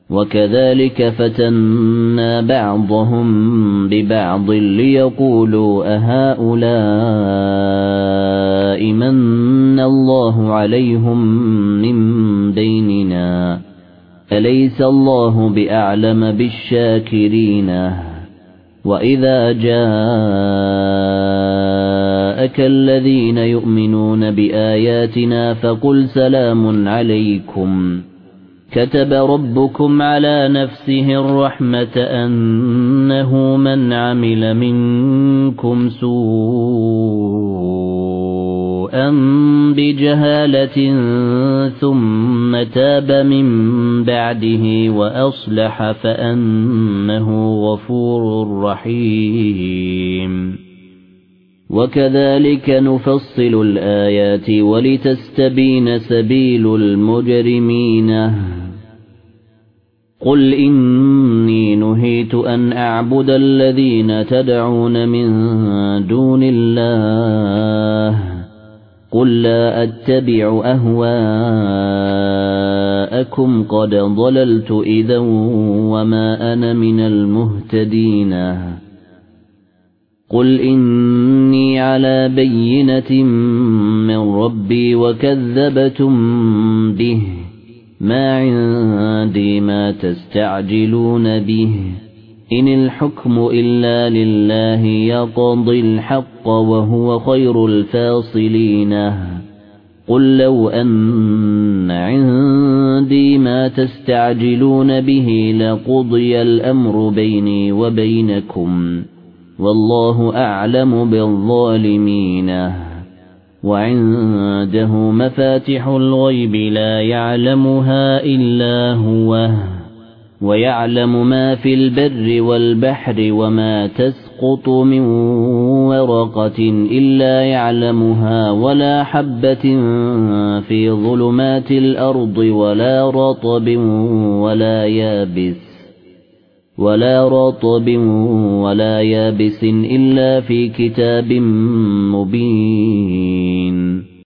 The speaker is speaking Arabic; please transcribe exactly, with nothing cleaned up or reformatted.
وكذلك فتنا بعضهم ببعض ليقولوا أهؤلاء من الله عليهم من بيننا أليس الله بأعلم بالشاكرين وإذا جاءك الذين يؤمنون بآياتنا فقل سلام عليكم كتب ربكم على نفسه الرحمة أنه من عمل منكم سوءا بجهالة ثم تاب من بعده وأصلح فأنه غفور رحيم وكذلك نفصل الآيات ولتستبين سبيل المجرمين قل إني نهيت أن أعبد الذين تدعون من دون الله قل لا أتبع أهواءكم قد ضللت إذا وما أنا من المهتدين قل إني على بينة من ربي وكذبتم به ما عندي ما تستعجلون به إن الحكم إلا لله يقضي الحق وهو خير الفاصلين قل لو أن عندي ما تستعجلون به لقضي الأمر بيني وبينكم والله أعلم بالظالمين وعنده مفاتح الغيب لا يعلمها إلا هو ويعلم ما في البر والبحر وما تسقط من ورقة إلا يعلمها ولا حبة في ظلمات الأرض ولا رطب ولا يابس ولا رطب ولا يابس إلا في كتاب مبين